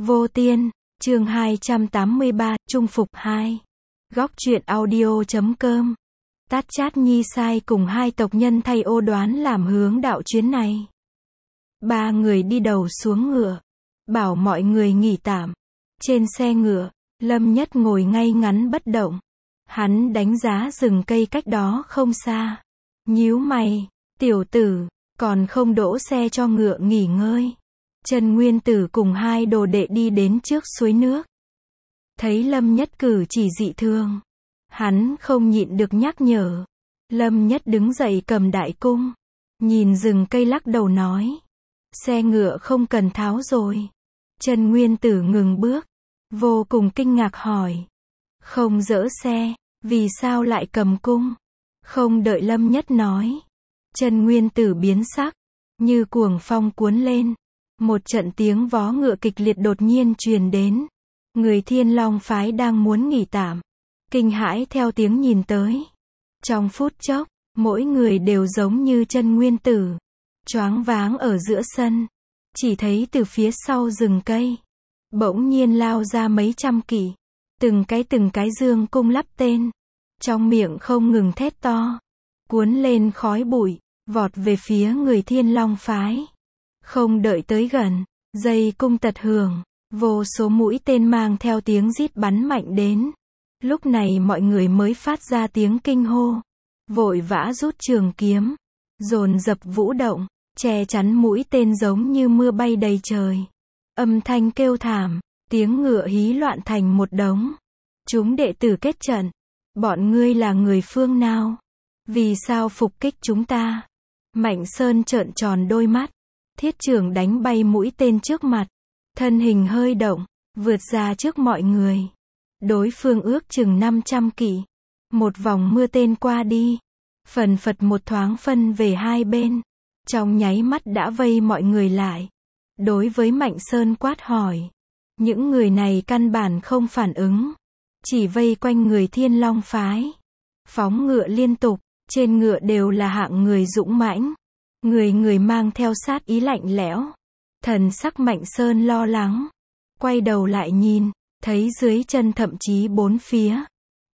Vô Tiên, chương 283, Trung Phục 2. Góc truyện audio.com. Tát Chát Nhi sai cùng hai tộc nhân thay ô đoán làm hướng đạo chuyến này. Ba người đi đầu xuống ngựa, bảo mọi người nghỉ tạm. Trên xe ngựa, Lâm Nhất ngồi ngay ngắn bất động. Hắn đánh giá rừng cây cách đó không xa. Nhíu mày, tiểu tử, còn không đỗ xe cho ngựa nghỉ ngơi. Trần Nguyên Tử cùng hai đồ đệ đi đến trước suối nước. Thấy Lâm Nhất cử chỉ dị thường, hắn không nhịn được nhắc nhở. Lâm Nhất đứng dậy cầm đại cung, nhìn rừng cây lắc đầu nói. Xe ngựa không cần tháo rồi. Trần Nguyên Tử ngừng bước, vô cùng kinh ngạc hỏi. Không dỡ xe, vì sao lại cầm cung? Không đợi Lâm Nhất nói, Trần Nguyên Tử biến sắc, như cuồng phong cuốn lên. Một trận tiếng vó ngựa kịch liệt đột nhiên truyền đến. Người Thiên Long phái đang muốn nghỉ tạm, kinh hãi theo tiếng nhìn tới. Trong phút chốc, mỗi người đều giống như Trần Nguyên Tử, choáng váng ở giữa sân. Chỉ thấy từ phía sau rừng cây, bỗng nhiên lao ra mấy trăm kỵ, từng cái dương cung lắp tên, trong miệng không ngừng thét to, cuốn lên khói bụi, vọt về phía người Thiên Long phái. Không đợi tới gần, dây cung tật hưởng, vô số mũi tên mang theo tiếng rít bắn mạnh đến. Lúc này mọi người mới phát ra tiếng kinh hô, vội vã rút trường kiếm, dồn dập vũ động, che chắn mũi tên giống như mưa bay đầy trời. Âm thanh kêu thảm, tiếng ngựa hí loạn thành một đống. Chúng đệ tử kết trận, bọn ngươi là người phương nào? Vì sao phục kích chúng ta? Mạnh Sơn trợn tròn đôi mắt. Thiết trưởng đánh bay mũi tên trước mặt, thân hình hơi động, vượt ra trước mọi người. Đối phương ước chừng 500 kỵ. Một vòng mưa tên qua đi, phần phật một thoáng phân về hai bên, trong nháy mắt đã vây mọi người lại. Đối với Mạnh Sơn quát hỏi, những người này căn bản không phản ứng, chỉ vây quanh người Thiên Long phái, phóng ngựa liên tục, trên ngựa đều là hạng người dũng mãnh. Người mang theo sát ý lạnh lẽo. Thần sắc Mạnh Sơn lo lắng, quay đầu lại nhìn, thấy dưới chân thậm chí bốn phía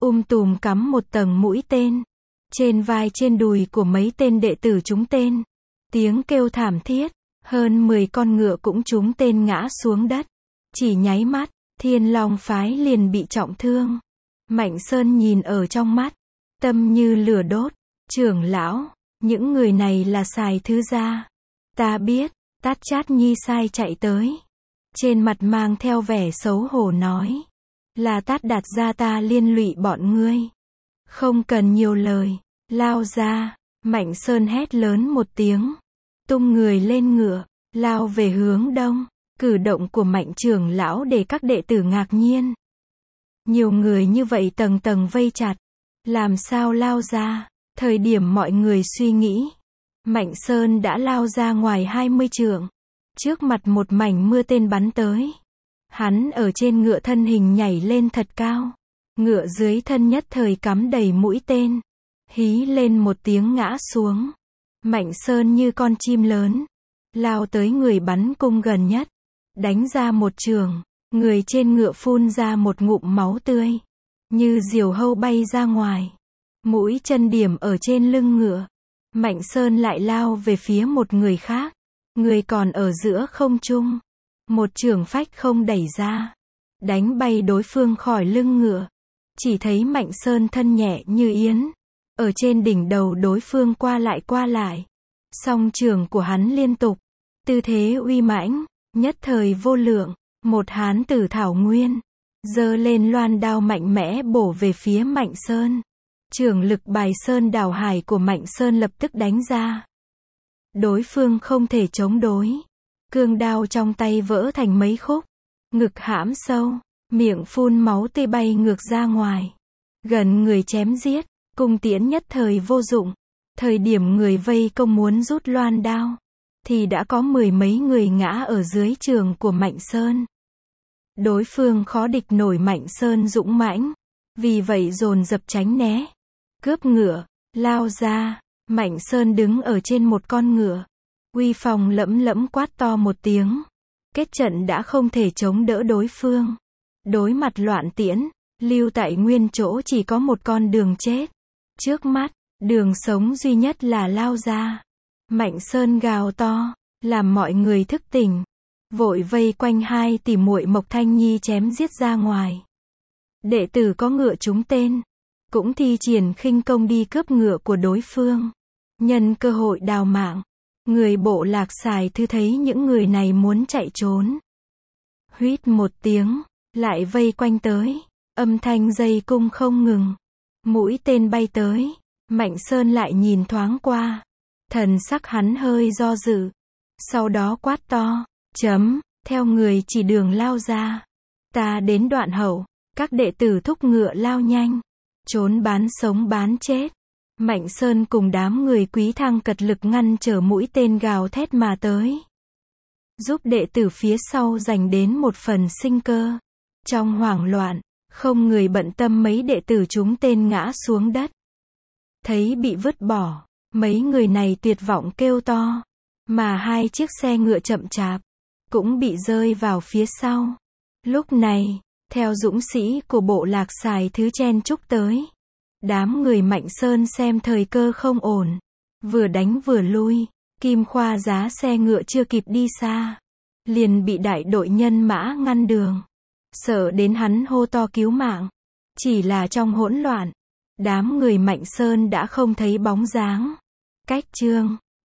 tùm cắm một tầng mũi tên. Trên vai trên đùi của mấy tên đệ tử trúng tên. Tiếng kêu thảm thiết, hơn 10 con ngựa cũng trúng tên ngã xuống đất. Chỉ nháy mắt, Thiên Long phái liền bị trọng thương. Mạnh Sơn nhìn ở trong mắt, tâm như lửa đốt. Trưởng lão, những người này là Sài Thứ Gia. Ta biết. Tát Chát Nhi sai chạy tới, trên mặt mang theo vẻ xấu hổ nói. Là Tát Đạt gia ta liên lụy bọn ngươi. Không cần nhiều lời, lao ra. Mạnh Sơn hét lớn một tiếng, tung người lên ngựa, lao về hướng đông. Cử động của Mạnh trưởng lão để các đệ tử ngạc nhiên. Nhiều người như vậy tầng tầng vây chặt, làm sao lao ra? Thời điểm mọi người suy nghĩ, Mạnh Sơn đã lao ra ngoài 20 trượng. Trước mặt một mảnh mưa tên bắn tới. Hắn ở trên ngựa thân hình nhảy lên thật cao. Ngựa dưới thân nhất thời cắm đầy mũi tên. Hí lên một tiếng ngã xuống. Mạnh Sơn như con chim lớn, lao tới người bắn cung gần nhất. Đánh ra một trường, người trên ngựa phun ra một ngụm máu tươi. Như diều hâu bay ra ngoài. Mũi chân điểm ở trên lưng ngựa. Mạnh Sơn lại lao về phía một người khác. Người còn ở giữa không trung. Một chưởng phách không đẩy ra, đánh bay đối phương khỏi lưng ngựa. Chỉ thấy Mạnh Sơn thân nhẹ như yến, ở trên đỉnh đầu đối phương qua lại. Song chưởng của hắn liên tục, tư thế uy mãnh, nhất thời vô lượng. Một hán tử thảo nguyên, giơ lên loan đao mạnh mẽ bổ về phía Mạnh Sơn. Chưởng lực bài sơn đảo hải của Mạnh Sơn lập tức đánh ra. Đối phương không thể chống đối. Cương đao trong tay vỡ thành mấy khúc. Ngực hãm sâu, miệng phun máu tươi bay ngược ra ngoài. Gần người chém giết, cung tiễn nhất thời vô dụng. Thời điểm người vây công muốn rút loan đao, thì đã có 10 mấy người ngã ở dưới trường của Mạnh Sơn. Đối phương khó địch nổi Mạnh Sơn dũng mãnh, vì vậy dồn dập tránh né. Cướp ngựa, lao ra. Mạnh Sơn đứng ở trên một con ngựa, uy phong lẫm lẫm quát to một tiếng, kết trận đã không thể chống đỡ đối phương. Đối mặt loạn tiễn, lưu tại nguyên chỗ chỉ có một con đường chết. Trước mắt, đường sống duy nhất là lao ra. Mạnh Sơn gào to, làm mọi người thức tỉnh. Vội vây quanh hai tỷ muội Mộc Thanh Nhi chém giết ra ngoài. Đệ tử có ngựa trúng tên, cũng thi triển khinh công đi cướp ngựa của đối phương. Nhân cơ hội đào mạng, người bộ Lạc Xài Thứ thấy những người này muốn chạy trốn. Huýt một tiếng, lại vây quanh tới, âm thanh dây cung không ngừng. Mũi tên bay tới, Mạnh Sơn lại nhìn thoáng qua. Thần sắc hắn hơi do dự. Sau đó quát to, theo người chỉ đường lao ra. Ta đến đoạn hậu, các đệ tử thúc ngựa lao nhanh. Trốn bán sống bán chết. Mạnh Sơn cùng đám người Quý Thăng cật lực ngăn trở mũi tên gào thét mà tới. Giúp đệ tử phía sau giành đến một phần sinh cơ. Trong hoảng loạn, không người bận tâm mấy đệ tử chúng tên ngã xuống đất. Thấy bị vứt bỏ, mấy người này tuyệt vọng kêu to. Mà hai chiếc xe ngựa chậm chạp, cũng bị rơi vào phía sau. Lúc này, theo dũng sĩ của bộ Lạc Xài Thứ chen chúc tới. Đám người Mạnh Sơn xem thời cơ không ổn. Vừa đánh vừa lui, Kim Khoa giá xe ngựa chưa kịp đi xa. Liền bị đại đội nhân mã ngăn đường. Sợ đến hắn hô to cứu mạng. Chỉ là trong hỗn loạn, đám người Mạnh Sơn đã không thấy bóng dáng. Cách chương